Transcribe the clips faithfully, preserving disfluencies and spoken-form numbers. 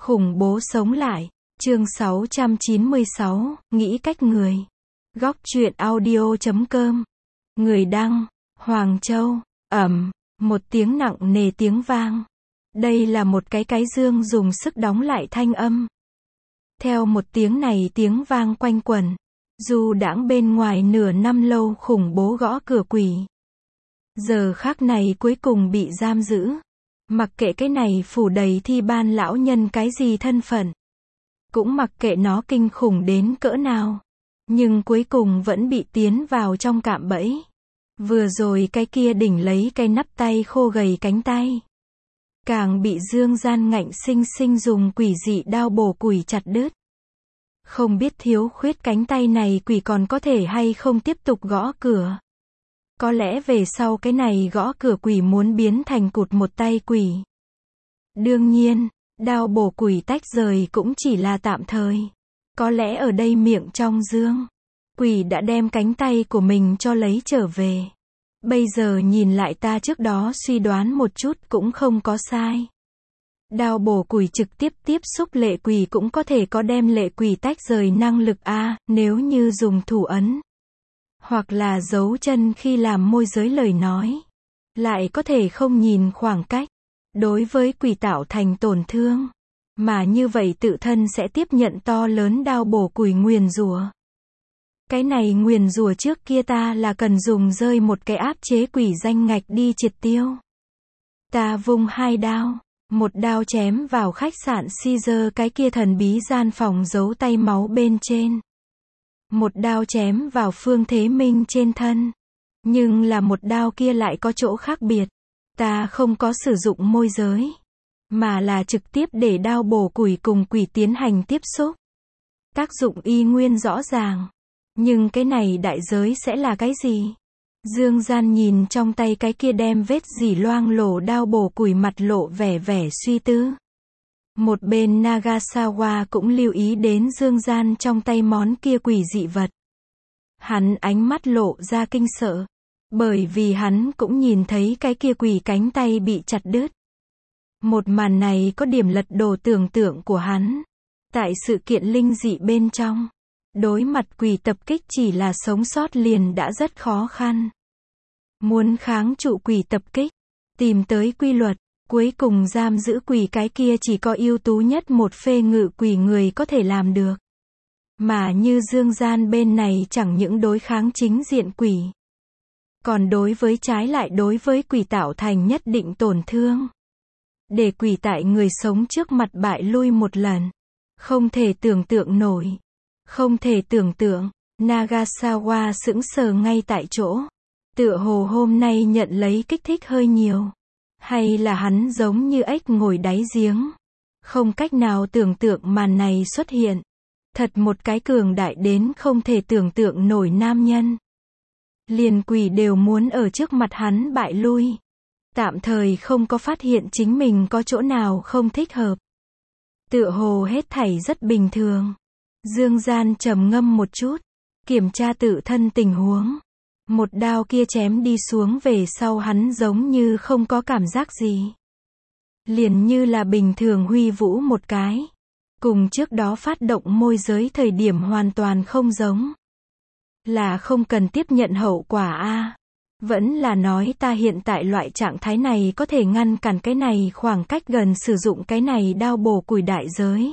Khủng bố sống lại. Chương sáu trăm chín mươi sáu, nghĩ cách người. Góc truyện audio chấm com. Người đăng, Hoàng Châu. Ầm, một tiếng nặng nề tiếng vang. Đây là một cái cái dương dùng sức đóng lại thanh âm. Theo một tiếng này tiếng vang quanh quẩn. Du đãng bên ngoài nửa năm lâu khủng bố gõ cửa quỷ. Giờ khắc này cuối cùng bị giam giữ. Mặc kệ cái này phủ đầy thi ban lão nhân cái gì thân phận. Cũng mặc kệ nó kinh khủng đến cỡ nào. Nhưng cuối cùng vẫn bị tiến vào trong cạm bẫy. Vừa rồi cái kia đỉnh lấy cái nắp tay khô gầy cánh tay. Càng bị Dương Gian ngạnh sinh sinh dùng quỷ dị đao bổ quỷ chặt đứt. Không biết thiếu khuyết cánh tay này quỷ còn có thể hay không tiếp tục gõ cửa. Có lẽ về sau cái này gõ cửa quỷ muốn biến thành cụt một tay quỷ. Đương nhiên, đao bổ quỷ tách rời cũng chỉ là tạm thời. Có lẽ ở đây miệng trong dương, quỷ đã đem cánh tay của mình cho lấy trở về. Bây giờ nhìn lại ta trước đó suy đoán một chút cũng không có sai. Đao bổ quỷ trực tiếp tiếp xúc lệ quỷ cũng có thể có đem lệ quỷ tách rời năng lực a, nếu như dùng thủ ấn. Hoặc là giấu chân khi làm môi giới lời nói. Lại có thể không nhìn khoảng cách. Đối với quỷ tạo thành tổn thương. Mà như vậy tự thân sẽ tiếp nhận to lớn đao bổ quỷ nguyền rủa. Cái này nguyền rủa trước kia ta là cần dùng rơi một cái áp chế quỷ danh ngạch đi triệt tiêu. Ta vung hai đao. Một đao chém vào khách sạn Caesar cái kia thần bí gian phòng giấu tay máu bên trên. Một đao chém vào Phương Thế Minh trên thân. Nhưng là một đao kia lại có chỗ khác biệt. Ta không có sử dụng môi giới. Mà là trực tiếp để đao bổ quỷ cùng quỷ tiến hành tiếp xúc. Tác dụng y nguyên rõ ràng. Nhưng cái này đại giới sẽ là cái gì? Dương Gian nhìn trong tay cái kia đem vết dỉ loang lổ đao bổ quỷ mặt lộ vẻ vẻ suy tư. Một bên Nagasawa cũng lưu ý đến Dương Gian trong tay món kia quỷ dị vật. Hắn ánh mắt lộ ra kinh sợ. Bởi vì hắn cũng nhìn thấy cái kia quỷ cánh tay bị chặt đứt. Một màn này có điểm lật đổ tưởng tượng của hắn. Tại sự kiện linh dị bên trong. Đối mặt quỷ tập kích chỉ là sống sót liền đã rất khó khăn. Muốn kháng trụ quỷ tập kích. Tìm tới quy luật. Cuối cùng giam giữ quỷ cái kia chỉ có ưu tú nhất một phê ngự quỷ người có thể làm được. Mà như Dương Gian bên này chẳng những đối kháng chính diện quỷ. Còn đối với trái lại đối với quỷ tạo thành nhất định tổn thương. Để quỷ tại người sống trước mặt bại lui một lần. Không thể tưởng tượng nổi. Không thể tưởng tượng. Nagasawa sững sờ ngay tại chỗ. Tựa hồ hôm nay nhận lấy kích thích hơi nhiều. Hay là hắn giống như ếch ngồi đáy giếng. Không cách nào tưởng tượng màn này xuất hiện. Thật một cái cường đại đến không thể tưởng tượng nổi nam nhân. Liền quỷ đều muốn ở trước mặt hắn bại lui. Tạm thời không có phát hiện chính mình có chỗ nào không thích hợp. Tựa hồ hết thảy rất bình thường. Dương Gian trầm ngâm một chút. Kiểm tra tự thân tình huống. Một đao kia chém đi xuống về sau hắn giống như không có cảm giác gì. Liền như là bình thường huy vũ một cái. Cùng trước đó phát động môi giới thời điểm hoàn toàn không giống. Là không cần tiếp nhận hậu quả a. Vẫn là nói ta hiện tại loại trạng thái này có thể ngăn cản cái này khoảng cách gần sử dụng cái này đao bổ quỷ đại giới.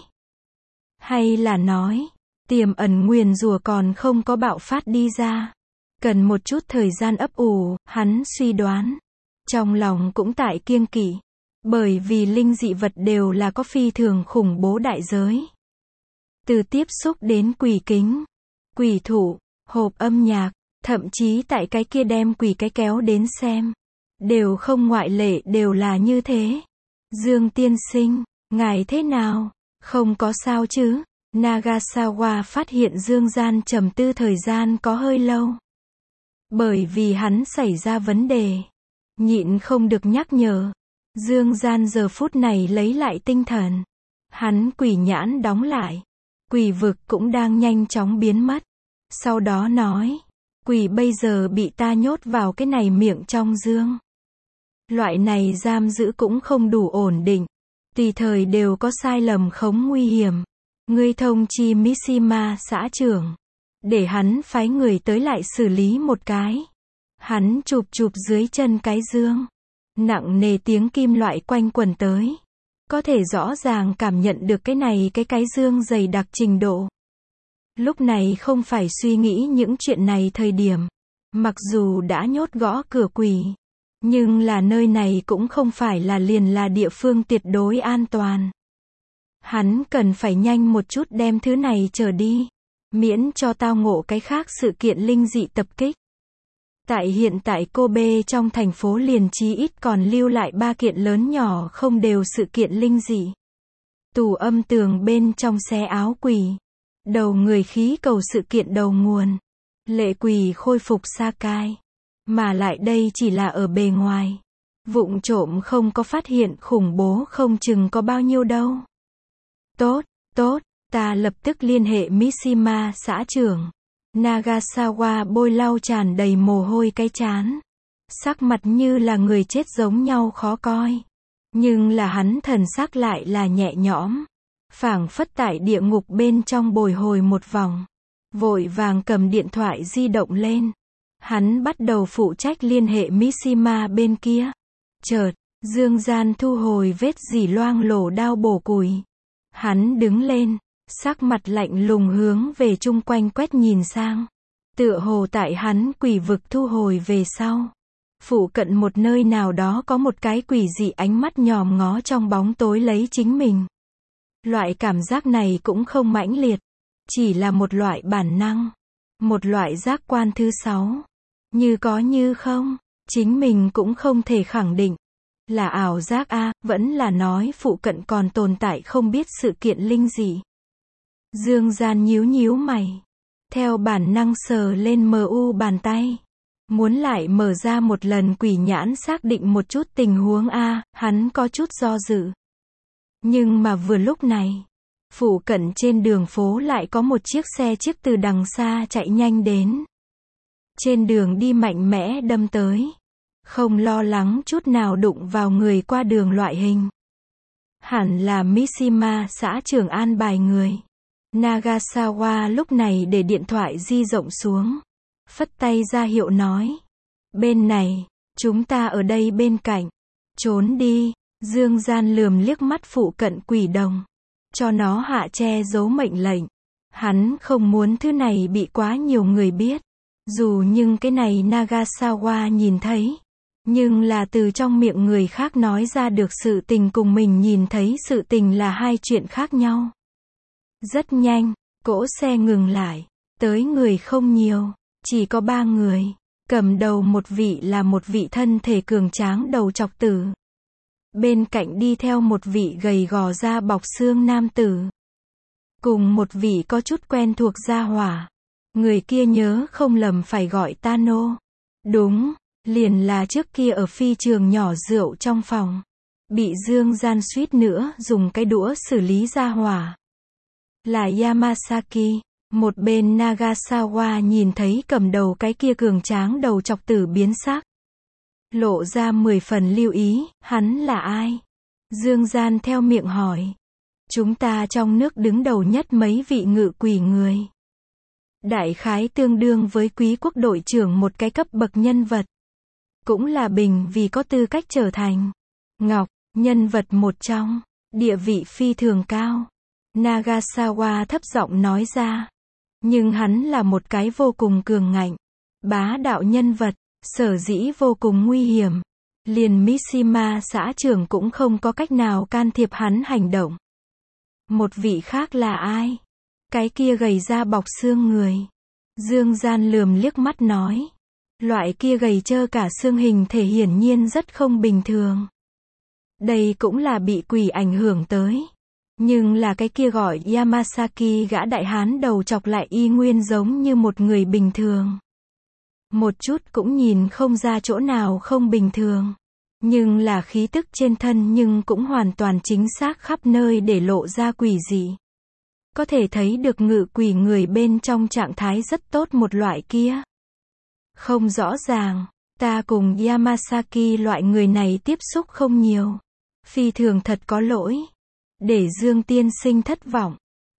Hay là nói, tiềm ẩn nguyền rủa còn không có bạo phát đi ra. Cần một chút thời gian ấp ủ, hắn suy đoán. Trong lòng cũng tại kiêng kỵ. Bởi vì linh dị vật đều là có phi thường khủng bố đại giới. Từ tiếp xúc đến quỷ kính, quỷ thủ, hộp âm nhạc, thậm chí tại cái kia đem quỷ cái kéo đến xem. Đều không ngoại lệ đều là như thế. Dương tiên sinh, ngài thế nào? Không có sao chứ? Nagasawa phát hiện Dương Gian trầm tư thời gian có hơi lâu. Bởi vì hắn xảy ra vấn đề. Nhịn không được nhắc nhở. Dương Gian giờ phút này lấy lại tinh thần. Hắn quỷ nhãn đóng lại. Quỷ vực cũng đang nhanh chóng biến mất. Sau đó nói. Quỷ bây giờ bị ta nhốt vào cái này miệng trong dương. Loại này giam giữ cũng không đủ ổn định. Tùy thời đều có sai lầm khống nguy hiểm. Ngươi thông chi Mishima xã trưởng. Để hắn phái người tới lại xử lý một cái. Hắn chụp chụp dưới chân cái dương. Nặng nề tiếng kim loại quanh quẩn tới. Có thể rõ ràng cảm nhận được cái này cái cái dương dày đặc trình độ. Lúc này không phải suy nghĩ những chuyện này thời điểm. Mặc dù đã nhốt gõ cửa quỷ. Nhưng là nơi này cũng không phải là liền là địa phương tuyệt đối an toàn. Hắn cần phải nhanh một chút đem thứ này trở đi. Miễn cho tao ngộ cái khác sự kiện linh dị tập kích. Tại hiện tại Kobe trong thành phố liền chí ít còn lưu lại ba kiện lớn nhỏ không đều sự kiện linh dị. Tủ âm tường bên trong xé áo quỷ. Đầu người khí cầu sự kiện đầu nguồn. Lệ quỷ khôi phục Sakai. Mà lại đây chỉ là ở bề ngoài. Vụng trộm không có phát hiện khủng bố không chừng có bao nhiêu đâu. Tốt, tốt, ta lập tức liên hệ Mishima xã trưởng. Nagasawa bôi lau tràn đầy mồ hôi cái trán. Sắc mặt như là người chết giống nhau khó coi. Nhưng là hắn thần sắc lại là nhẹ nhõm. Phảng phất tại địa ngục bên trong bồi hồi một vòng. Vội vàng cầm điện thoại di động lên. Hắn bắt đầu phụ trách liên hệ Mishima bên kia. Chợt, Dương Gian thu hồi vết dỉ loang lổ đao bổ củi. Hắn đứng lên, sắc mặt lạnh lùng hướng về chung quanh quét nhìn sang. Tựa hồ tại hắn quỷ vực thu hồi về sau. Phụ cận một nơi nào đó có một cái quỷ dị ánh mắt nhòm ngó trong bóng tối lấy chính mình. Loại cảm giác này cũng không mãnh liệt. Chỉ là một loại bản năng. Một loại giác quan thứ sáu. Như có như không. Chính mình cũng không thể khẳng định. Là ảo giác a, vẫn là nói phụ cận còn tồn tại không biết sự kiện linh dị. Dương Gian nhíu nhíu mày. Theo bản năng sờ lên mờ u bàn tay. Muốn lại mở ra một lần quỷ nhãn xác định một chút tình huống a, hắn có chút do dự. Nhưng mà vừa lúc này, phụ cận trên đường phố lại có một chiếc xe chiếc từ đằng xa chạy nhanh đến. Trên đường đi mạnh mẽ đâm tới. Không lo lắng chút nào đụng vào người qua đường loại hình. Hẳn là Mishima xã trưởng an bài người. Nagasawa lúc này để điện thoại di rộng xuống. Phất tay ra hiệu nói. Bên này, chúng ta ở đây bên cạnh. Trốn đi. Dương Gian lườm liếc mắt phụ cận quỷ đồng. Cho nó hạ che giấu mệnh lệnh. Hắn không muốn thứ này bị quá nhiều người biết. Dù nhưng cái này Nagasawa nhìn thấy. Nhưng là từ trong miệng người khác nói ra được sự tình cùng mình nhìn thấy sự tình là hai chuyện khác nhau. Rất nhanh, cỗ xe ngừng lại. Tới người không nhiều. Chỉ có ba người. Cầm đầu một vị là một vị thân thể cường tráng đầu chọc tử. Bên cạnh đi theo một vị gầy gò da bọc xương nam tử. Cùng một vị có chút quen thuộc gia hỏa. Người kia nhớ không lầm phải gọi Tano. Đúng, liền là trước kia ở phi trường nhỏ rượu trong phòng. Bị Dương Gian suýt nữa dùng cái đũa xử lý gia hỏa. Là Yamasaki. Một bên Nagasawa nhìn thấy cầm đầu cái kia cường tráng đầu chọc tử biến sắc. Lộ ra mười phần lưu ý, hắn là ai? Dương Gian theo miệng hỏi. Chúng ta trong nước đứng đầu nhất mấy vị ngự quỷ người. Đại khái tương đương với quý quốc đội trưởng một cái cấp bậc nhân vật. Cũng là bình vì có tư cách trở thành Ngọc, nhân vật một trong, địa vị phi thường cao. Nagasawa thấp giọng nói ra. Nhưng hắn là một cái vô cùng cường ngạnh, bá đạo nhân vật, sở dĩ vô cùng nguy hiểm. Liền Mishima xã trưởng cũng không có cách nào can thiệp hắn hành động. Một vị khác là ai? Cái kia gầy da bọc xương người. Dương Gian lườm liếc mắt nói. Loại kia gầy trơ cả xương hình thể hiển nhiên rất không bình thường. Đây cũng là bị quỷ ảnh hưởng tới. Nhưng là cái kia gọi Yamasaki gã đại hán đầu chọc lại y nguyên giống như một người bình thường. Một chút cũng nhìn không ra chỗ nào không bình thường. Nhưng là khí tức trên thân nhưng cũng hoàn toàn chính xác khắp nơi để lộ ra quỷ dị. Có thể thấy được ngự quỷ người bên trong trạng thái rất tốt một loại kia. Không rõ ràng, ta cùng Yamasaki loại người này tiếp xúc không nhiều. Phi thường thật có lỗi. Để Dương tiên sinh thất vọng.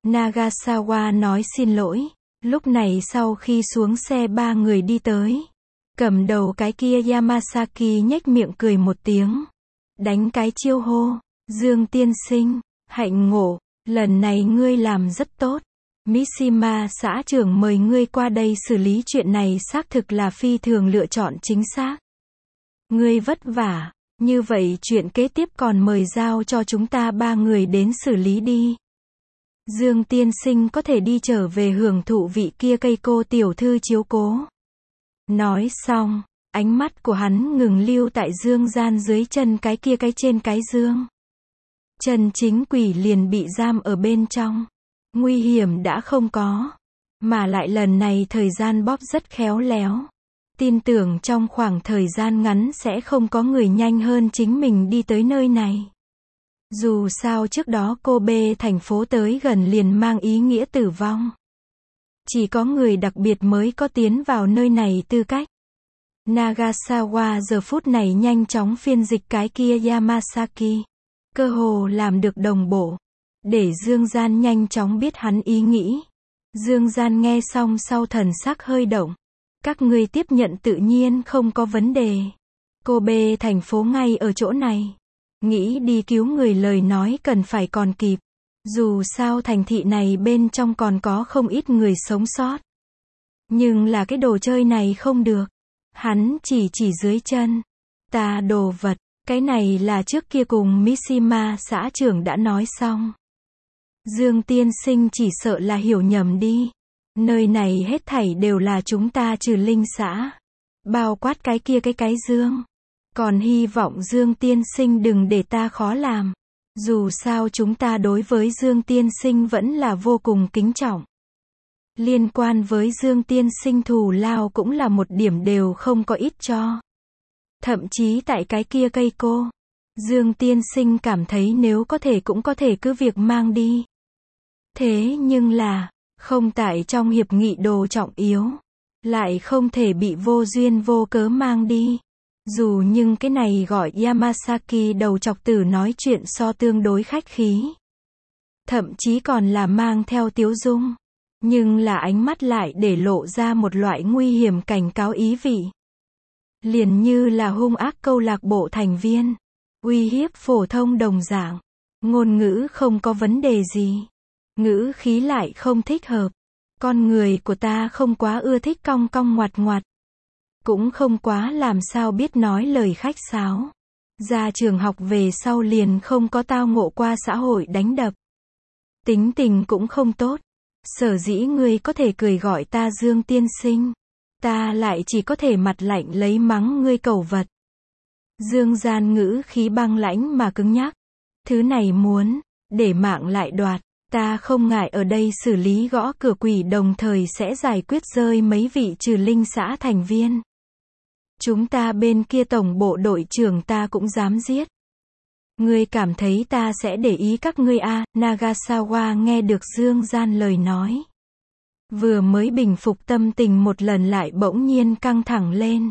Nagasawa nói xin lỗi. Lúc này sau khi xuống xe ba người đi tới. Cầm đầu cái kia Yamasaki nhếch miệng cười một tiếng. Đánh cái chiêu hô. Dương tiên sinh, hạnh ngộ, lần này ngươi làm rất tốt. Mishima xã trưởng mời ngươi qua đây xử lý chuyện này xác thực là phi thường lựa chọn chính xác. Ngươi vất vả, như vậy chuyện kế tiếp còn mời giao cho chúng ta ba người đến xử lý đi. Dương tiên sinh có thể đi trở về hưởng thụ vị kia cây cô tiểu thư chiếu cố. Nói xong, ánh mắt của hắn ngừng lưu tại dương gian dưới chân cái kia cái trên cái dương. Chân chính quỷ liền bị giam ở bên trong. Nguy hiểm đã không có. Mà lại lần này thời gian bóp rất khéo léo. Tin tưởng trong khoảng thời gian ngắn sẽ không có người nhanh hơn chính mình đi tới nơi này. Dù sao trước đó Kobe thành phố tới gần liền mang ý nghĩa tử vong. Chỉ có người đặc biệt mới có tiến vào nơi này tư cách. Nagasawa giờ phút này nhanh chóng phiên dịch cái kia Yamasaki. Cơ hồ làm được đồng bộ. Để Dương Gian nhanh chóng biết hắn ý nghĩ. Dương Gian nghe xong sau thần sắc hơi động. Các ngươi tiếp nhận tự nhiên không có vấn đề. Kobe thành phố ngay ở chỗ này. Nghĩ đi cứu người lời nói cần phải còn kịp. Dù sao thành thị này bên trong còn có không ít người sống sót. Nhưng là cái đồ chơi này không được. Hắn chỉ chỉ dưới chân. Ta đồ vật. Cái này là trước kia cùng Mishima xã trưởng đã nói xong. Dương tiên sinh chỉ sợ là hiểu nhầm đi. Nơi này hết thảy đều là chúng ta trừ linh xã. Bao quát cái kia cái cái dương. Còn hy vọng Dương tiên sinh đừng để ta khó làm. Dù sao chúng ta đối với Dương tiên sinh vẫn là vô cùng kính trọng. Liên quan với Dương tiên sinh thù lao cũng là một điểm đều không có ít cho. Thậm chí tại cái kia cây cô. Dương tiên sinh cảm thấy nếu có thể cũng có thể cứ việc mang đi. Thế nhưng là, không tại trong hiệp nghị đồ trọng yếu. Lại không thể bị vô duyên vô cớ mang đi. Dù nhưng cái này gọi Yamasaki đầu chọc tử nói chuyện so tương đối khách khí. Thậm chí còn là mang theo tiếu dung. Nhưng là ánh mắt lại để lộ ra một loại nguy hiểm cảnh cáo ý vị. Liền như là hung ác câu lạc bộ thành viên. Uy hiếp phổ thông đồng dạng. Ngôn ngữ không có vấn đề gì. Ngữ khí lại không thích hợp. Con người của ta không quá ưa thích cong cong ngoặt ngoặt. Cũng không quá làm sao biết nói lời khách sáo. Ra trường học về sau liền không có tao ngộ qua xã hội đánh đập. Tính tình cũng không tốt. Sở dĩ ngươi có thể cười gọi ta Dương tiên sinh. Ta lại chỉ có thể mặt lạnh lấy mắng ngươi cẩu vật. Dương gian ngữ khí băng lãnh mà cứng nhắc. Thứ này muốn, để mạng lại đoạt. Ta không ngại ở đây xử lý gõ cửa quỷ đồng thời sẽ giải quyết rơi mấy vị trừ linh xã thành viên. Chúng ta bên kia tổng bộ đội trưởng ta cũng dám giết. Ngươi cảm thấy ta sẽ để ý các ngươi à? Nagasawa nghe được Dương Gian lời nói. Vừa mới bình phục tâm tình một lần lại bỗng nhiên căng thẳng lên.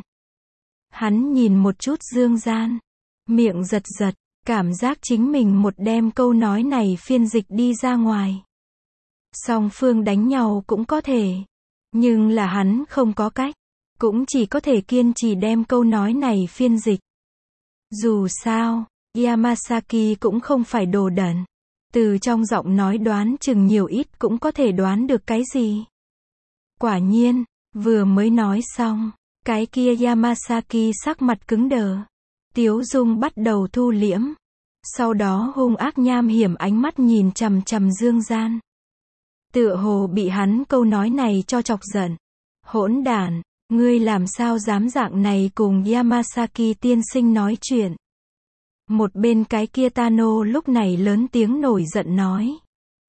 Hắn nhìn một chút Dương Gian. Miệng giật giật, cảm giác chính mình một đem câu nói này phiên dịch đi ra ngoài. Song phương đánh nhau cũng có thể. Nhưng là hắn không có cách. Cũng chỉ có thể kiên trì đem câu nói này phiên dịch. Dù sao, Yamasaki cũng không phải đồ đần. Từ trong giọng nói đoán chừng nhiều ít cũng có thể đoán được cái gì. Quả nhiên, vừa mới nói xong, cái kia Yamasaki sắc mặt cứng đờ. Tiếu dung bắt đầu thu liễm. Sau đó hung ác nham hiểm ánh mắt nhìn chằm chằm Dương Gian. Tựa hồ bị hắn câu nói này cho chọc giận. Hỗn đản, ngươi làm sao dám dạng này cùng Yamasaki tiên sinh nói chuyện. Một bên cái kia Tano lúc này lớn tiếng nổi giận nói.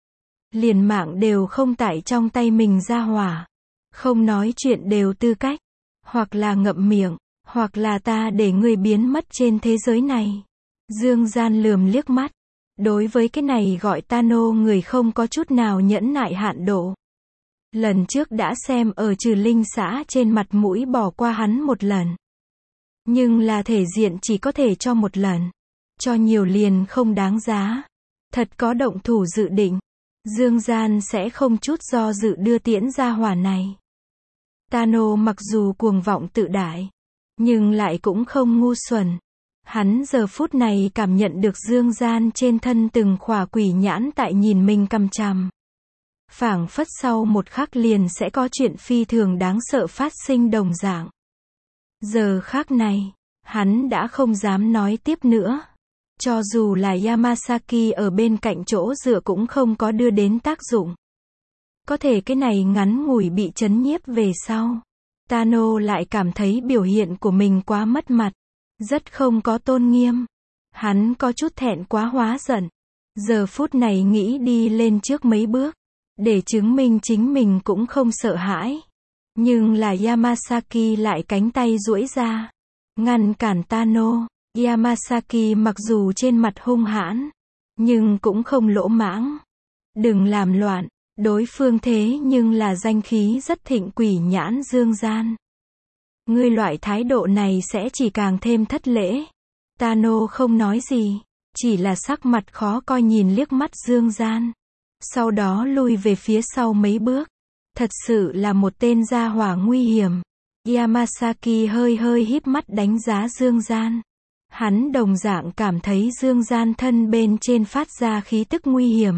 Liền mạng đều không tại trong tay mình ra hỏa. Không nói chuyện đều tư cách. Hoặc là ngậm miệng, hoặc là ta để ngươi biến mất trên thế giới này. Dương Gian lườm liếc mắt. Đối với cái này gọi Tano người không có chút nào nhẫn nại hạn độ. Lần trước đã xem ở trừ linh xã trên mặt mũi bỏ qua hắn một lần. Nhưng là thể diện chỉ có thể cho một lần. cho nhiều liền không đáng giá. Thật có động thủ dự định, Dương Gian sẽ không chút do dự đưa tiễn gia hỏa này. Tano mặc dù cuồng vọng tự đại, nhưng lại cũng không ngu xuẩn. Hắn giờ phút này cảm nhận được Dương Gian trên thân từng khỏa quỷ nhãn tại nhìn mình cằm chằm. Phảng phất sau một khắc liền sẽ có chuyện phi thường đáng sợ phát sinh đồng dạng. Giờ khắc này, hắn đã không dám nói tiếp nữa. Cho dù là Yamasaki ở bên cạnh chỗ dựa cũng không có đưa đến tác dụng. Có thể cái này ngắn ngủi bị chấn nhiếp về sau, Tano lại cảm thấy biểu hiện của mình quá mất mặt, rất không có tôn nghiêm. Hắn có chút thẹn quá hóa giận. Giờ phút này nghĩ đi lên trước mấy bước, để chứng minh chính mình cũng không sợ hãi. Nhưng là Yamasaki lại cánh tay duỗi ra, ngăn cản Tano. Yamasaki mặc dù trên mặt hung hãn, nhưng cũng không lỗ mãng. Đừng làm loạn, đối phương thế nhưng là danh khí rất thịnh quỷ nhãn Dương Gian. Ngươi loại thái độ này sẽ chỉ càng thêm thất lễ. Tano không nói gì, chỉ là sắc mặt khó coi nhìn liếc mắt Dương Gian. Sau đó lui về phía sau mấy bước. Thật sự là một tên gia hỏa nguy hiểm. Yamasaki hơi hơi híp mắt đánh giá Dương Gian. Hắn đồng dạng cảm thấy Dương Gian thân bên trên phát ra khí tức nguy hiểm.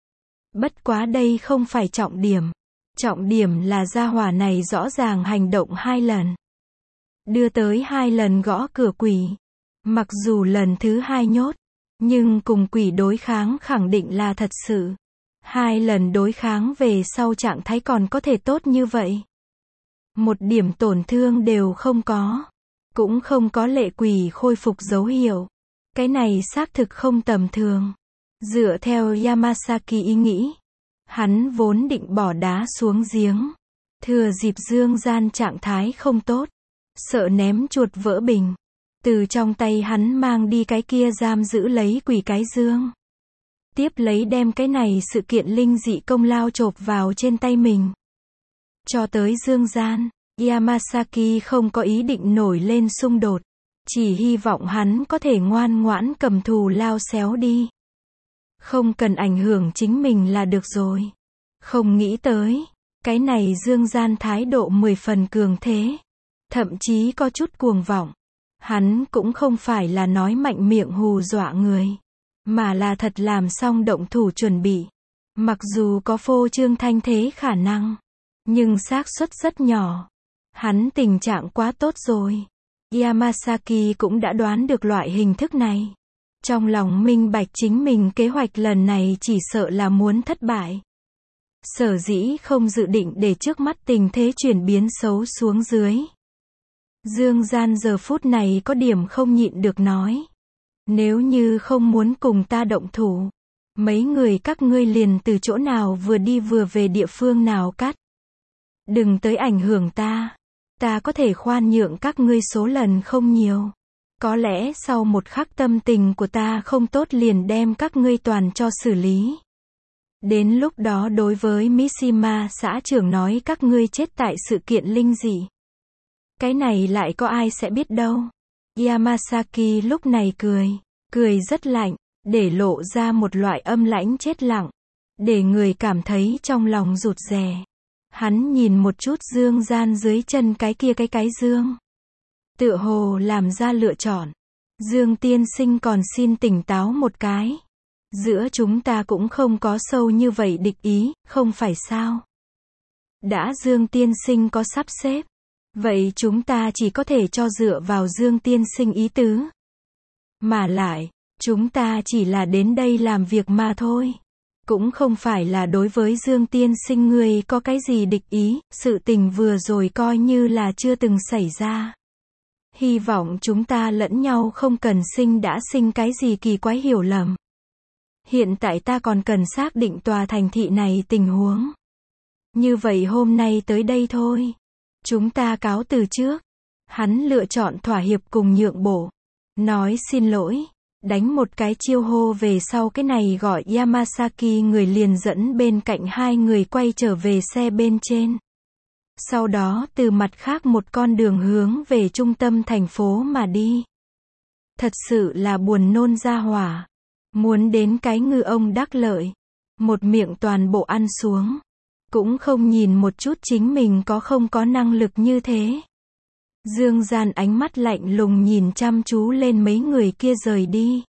Bất quá đây không phải trọng điểm. Trọng điểm là gia hỏa này rõ ràng hành động hai lần. Đưa tới hai lần gõ cửa quỷ. Mặc dù lần thứ hai nhốt, nhưng cùng quỷ đối kháng khẳng định là thật sự. Hai lần đối kháng về sau trạng thái còn có thể tốt như vậy. Một điểm tổn thương đều không có. Cũng không có lệ quỷ khôi phục dấu hiệu. Cái này xác thực không tầm thường. Dựa theo Yamasaki ý nghĩ, hắn vốn định bỏ đá xuống giếng. Thừa dịp Dương Gian trạng thái không tốt, sợ ném chuột vỡ bình. Từ trong tay hắn mang đi cái kia giam giữ lấy quỷ cái dương. Tiếp lấy đem cái này sự kiện linh dị công lao chộp vào trên tay mình. Cho tới Dương Gian, Yamasaki không có ý định nổi lên xung đột. Chỉ hy vọng hắn có thể ngoan ngoãn cầm thù lao xéo đi. Không cần ảnh hưởng chính mình là được rồi. Không nghĩ tới, cái này Dương Gian thái độ mười phần cường thế. Thậm chí có chút cuồng vọng. Hắn cũng không phải là nói mạnh miệng hù dọa người, mà là thật làm xong động thủ chuẩn bị. Mặc dù có phô trương thanh thế khả năng, nhưng xác suất rất nhỏ. Hắn tình trạng quá tốt rồi. Yamasaki cũng đã đoán được loại hình thức này. Trong lòng minh bạch chính mình kế hoạch lần này chỉ sợ là muốn thất bại. Sở dĩ không dự định để trước mắt tình thế chuyển biến xấu xuống dưới. Dương Gian giờ phút này có điểm không nhịn được nói. Nếu như không muốn cùng ta động thủ, mấy người các ngươi liền từ chỗ nào vừa đi vừa về địa phương nào cắt. Đừng tới ảnh hưởng ta. Ta có thể khoan nhượng các ngươi số lần không nhiều. Có lẽ sau một khắc tâm tình của ta không tốt liền đem các ngươi toàn cho xử lý. Đến lúc đó đối với Mishima xã trưởng nói các ngươi chết tại sự kiện linh dị. Cái này lại có ai sẽ biết đâu. Yamasaki lúc này cười, cười rất lạnh, để lộ ra một loại âm lãnh chết lặng, để người cảm thấy trong lòng rụt rè. Hắn nhìn một chút Dương Gian dưới chân cái kia cái cái dương. Tựa hồ làm ra lựa chọn. Dương tiên sinh còn xin tỉnh táo một cái. Giữa chúng ta cũng không có sâu như vậy địch ý, không phải sao? Đã Dương tiên sinh có sắp xếp, vậy chúng ta chỉ có thể cho dựa vào Dương tiên sinh ý tứ. Mà lại, chúng ta chỉ là đến đây làm việc mà thôi. Cũng không phải là đối với Dương tiên sinh người có cái gì địch ý, sự tình vừa rồi coi như là chưa từng xảy ra. Hy vọng chúng ta lẫn nhau không cần sinh đã sinh cái gì kỳ quái hiểu lầm. Hiện tại ta còn cần xác định tòa thành thị này tình huống. Như vậy hôm nay tới đây thôi. Chúng ta cáo từ trước. Hắn lựa chọn thỏa hiệp cùng nhượng bộ. Nói xin lỗi. Đánh một cái chiêu hô về sau cái này gọi Yamasaki người liền dẫn bên cạnh hai người quay trở về xe bên trên. Sau đó từ mặt khác một con đường hướng về trung tâm thành phố mà đi. Thật sự là buồn nôn ra hỏa. Muốn đến cái ngư ông đắc lợi. Một miệng toàn bộ ăn xuống. Cũng không nhìn một chút chính mình có không có năng lực như thế. Dương Gian ánh mắt lạnh lùng nhìn chăm chú lên mấy người kia rời đi.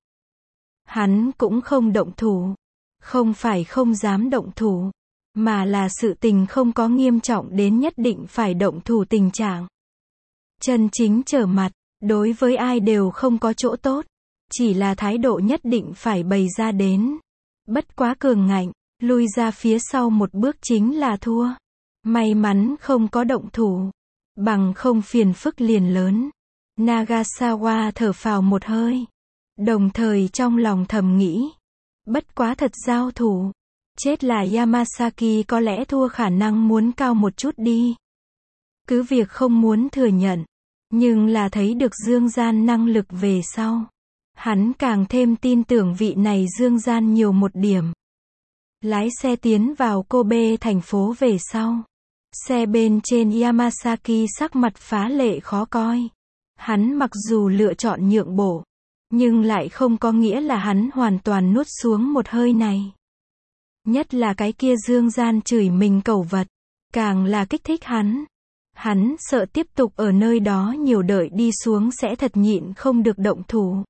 Hắn cũng không động thủ. Không phải không dám động thủ. Mà là sự tình không có nghiêm trọng đến nhất định phải động thủ tình trạng. Chân chính trở mặt, đối với ai đều không có chỗ tốt. Chỉ là thái độ nhất định phải bày ra đến. Bất quá cường ngạnh, lui ra phía sau một bước chính là thua. May mắn không có động thủ. Bằng không phiền phức liền lớn. Nagasawa thở phào một hơi. Đồng thời trong lòng thầm nghĩ. Bất quá thật giao thủ. Chết là Yamasaki có lẽ thua khả năng muốn cao một chút đi. Cứ việc không muốn thừa nhận. Nhưng là thấy được Dương Gian năng lực về sau. Hắn càng thêm tin tưởng vị này Dương Gian nhiều một điểm. Lái xe tiến vào Kobe thành phố về sau. Xe bên trên Yamasaki sắc mặt phá lệ khó coi. Hắn mặc dù lựa chọn nhượng bộ. Nhưng lại không có nghĩa là hắn hoàn toàn nuốt xuống một hơi này. Nhất là cái kia Dương Gian chửi mình cẩu vật. Càng là kích thích hắn. Hắn sợ tiếp tục ở nơi đó nhiều đợi đi xuống sẽ thật nhịn không được động thủ.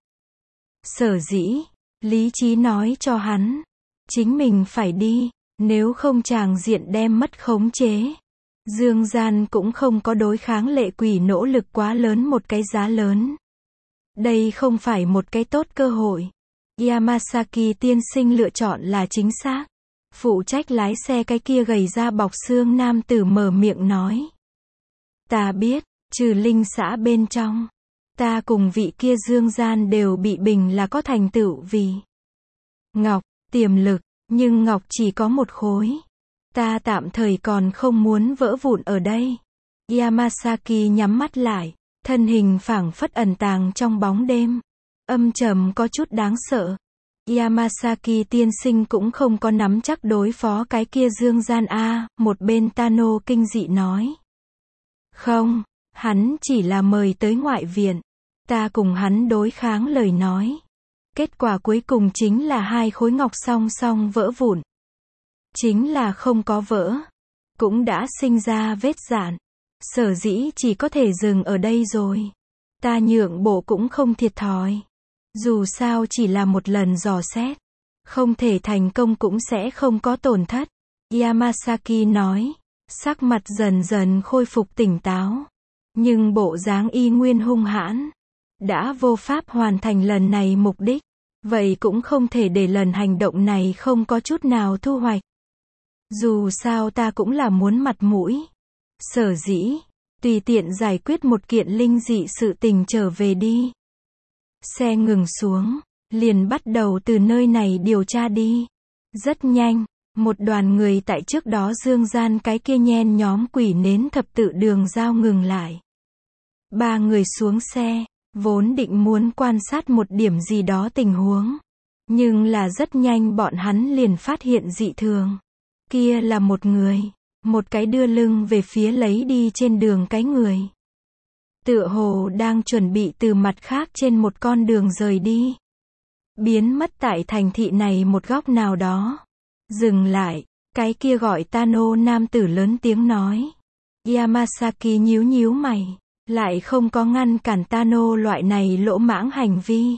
Sở dĩ, lý trí nói cho hắn. Chính mình phải đi, nếu không tràng diện đem mất khống chế. Dương Gian cũng không có đối kháng lệ quỷ nỗ lực quá lớn một cái giá lớn. Đây không phải một cái tốt cơ hội. Yamasaki tiên sinh lựa chọn là chính xác. Phụ trách lái xe cái kia gầy ra bọc xương nam tử mở miệng nói. Ta biết, trừ linh xã bên trong. Ta cùng vị kia Dương Gian đều bị bình là có thành tựu vì ngọc, tiềm lực, nhưng ngọc chỉ có một khối. Ta tạm thời còn không muốn vỡ vụn ở đây. Yamasaki nhắm mắt lại, thân hình phảng phất ẩn tàng trong bóng đêm. Âm trầm có chút đáng sợ. Yamasaki tiên sinh cũng không có nắm chắc đối phó cái kia Dương Gian a, một bên Tano kinh dị nói. Không, hắn chỉ là mời tới ngoại viện. Ta cùng hắn đối kháng lời nói. Kết quả cuối cùng chính là hai khối ngọc song song vỡ vụn. Chính là không có vỡ. Cũng đã sinh ra vết rạn. Sở dĩ chỉ có thể dừng ở đây rồi. Ta nhượng bộ cũng không thiệt thòi. Dù sao chỉ là một lần dò xét. Không thể thành công cũng sẽ không có tổn thất. Yamasaki nói. Sắc mặt dần dần khôi phục tỉnh táo. Nhưng bộ dáng y nguyên hung hãn. Đã vô pháp hoàn thành lần này mục đích. Vậy cũng không thể để lần hành động này không có chút nào thu hoạch. Dù sao ta cũng là muốn mặt mũi. Sở dĩ, tùy tiện giải quyết một kiện linh dị sự tình trở về đi. Xe ngừng xuống, liền bắt đầu từ nơi này điều tra đi. Rất nhanh, một đoàn người tại trước đó Dương Gian cái kia nhen nhóm quỷ nến thập tự đường giao ngừng lại. Ba người xuống xe, vốn định muốn quan sát một điểm gì đó tình huống. Nhưng là rất nhanh bọn hắn liền phát hiện dị thường. Kia là một người. Một cái đưa lưng về phía lấy đi trên đường cái người. Tựa hồ đang chuẩn bị từ mặt khác trên một con đường rời đi. Biến mất tại thành thị này một góc nào đó. Dừng lại, cái kia gọi Tano nam tử lớn tiếng nói. Yamasaki nhíu nhíu mày, lại không có ngăn cản Tano loại này lỗ mãng hành vi.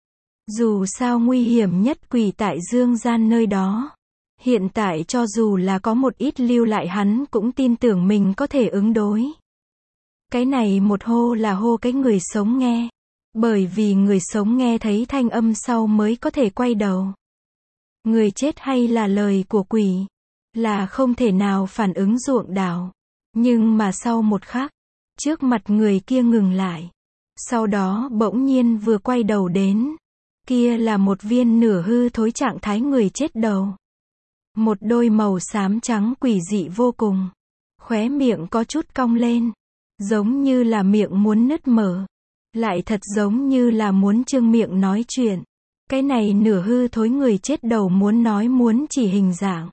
Dù sao nguy hiểm nhất quỷ tại Dương Gian nơi đó. Hiện tại cho dù là có một ít lưu lại hắn cũng tin tưởng mình có thể ứng đối. Cái này một hô là hô cái người sống nghe. Bởi vì người sống nghe thấy thanh âm sau mới có thể quay đầu. Người chết hay là lời của quỷ. Là không thể nào phản ứng ruộng đảo. Nhưng mà sau một khắc, trước mặt người kia ngừng lại. Sau đó bỗng nhiên vừa quay đầu đến. Kia là một viên nửa hư thối trạng thái người chết đầu. Một đôi màu xám trắng quỷ dị vô cùng. Khóe miệng có chút cong lên. Giống như là miệng muốn nứt mở. Lại thật giống như là muốn trương miệng nói chuyện. Cái này nửa hư thối người chết đầu muốn nói muốn chỉ hình dạng.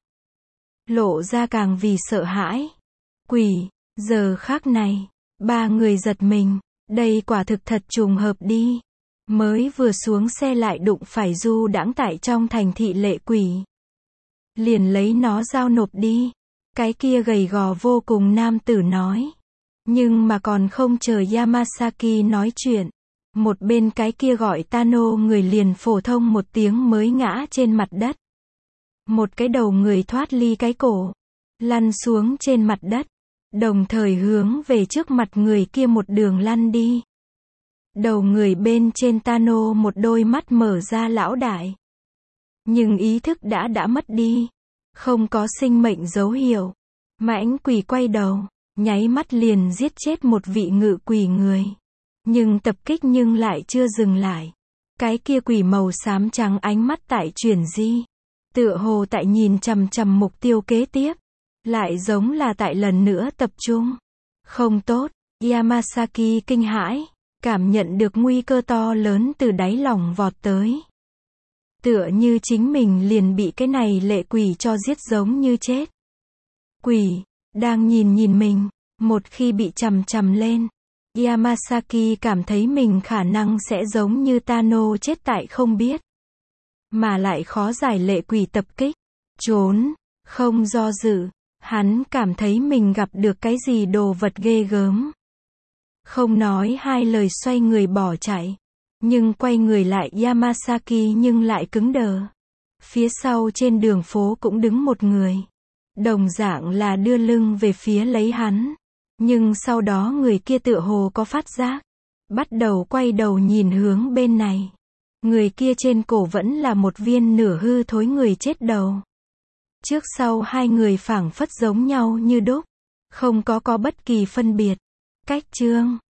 Lộ ra càng vì sợ hãi. Quỷ, giờ khác này, ba người giật mình. Đây quả thực thật trùng hợp đi. Mới vừa xuống xe lại đụng phải du đãng tại trong thành thị lệ quỷ. Liền lấy nó giao nộp đi. Cái kia gầy gò vô cùng nam tử nói. Nhưng mà còn không chờ Yamasaki nói chuyện. Một bên cái kia gọi Tano người liền phổ thông một tiếng mới ngã trên mặt đất. Một cái đầu người thoát ly cái cổ. Lăn xuống trên mặt đất. Đồng thời hướng về trước mặt người kia một đường lăn đi. Đầu người bên trên Tano một đôi mắt mở ra lão đại. Nhưng ý thức đã đã mất đi. Không có sinh mệnh dấu hiệu. Mãnh quỷ quay đầu. Nháy mắt liền giết chết một vị ngự quỷ người. Nhưng tập kích nhưng lại chưa dừng lại. Cái kia quỷ màu xám trắng ánh mắt tại chuyển di. Tựa hồ tại nhìn chằm chằm mục tiêu kế tiếp. Lại giống là tại lần nữa tập trung. Không tốt. Yamasaki kinh hãi. Cảm nhận được nguy cơ to lớn từ đáy lòng vọt tới. Tựa như chính mình liền bị cái này lệ quỷ cho giết giống như chết. Quỷ, đang nhìn nhìn mình. Một khi bị chằm chằm lên. Yamasaki cảm thấy mình khả năng sẽ giống như Tano chết tại không biết. Mà lại khó giải lệ quỷ tập kích. Trốn, không do dự. Hắn cảm thấy mình gặp được cái gì đồ vật ghê gớm. Không nói hai lời xoay người bỏ chạy. Nhưng quay người lại Yamasaki nhưng lại cứng đờ. Phía sau trên đường phố cũng đứng một người. Đồng dạng là đưa lưng về phía lấy hắn. Nhưng sau đó người kia tựa hồ có phát giác. Bắt đầu quay đầu nhìn hướng bên này. Người kia trên cổ vẫn là một viên nửa hư thối người chết đầu. Trước sau hai người phảng phất giống nhau như đúc. Không có có bất kỳ phân biệt. Cách chương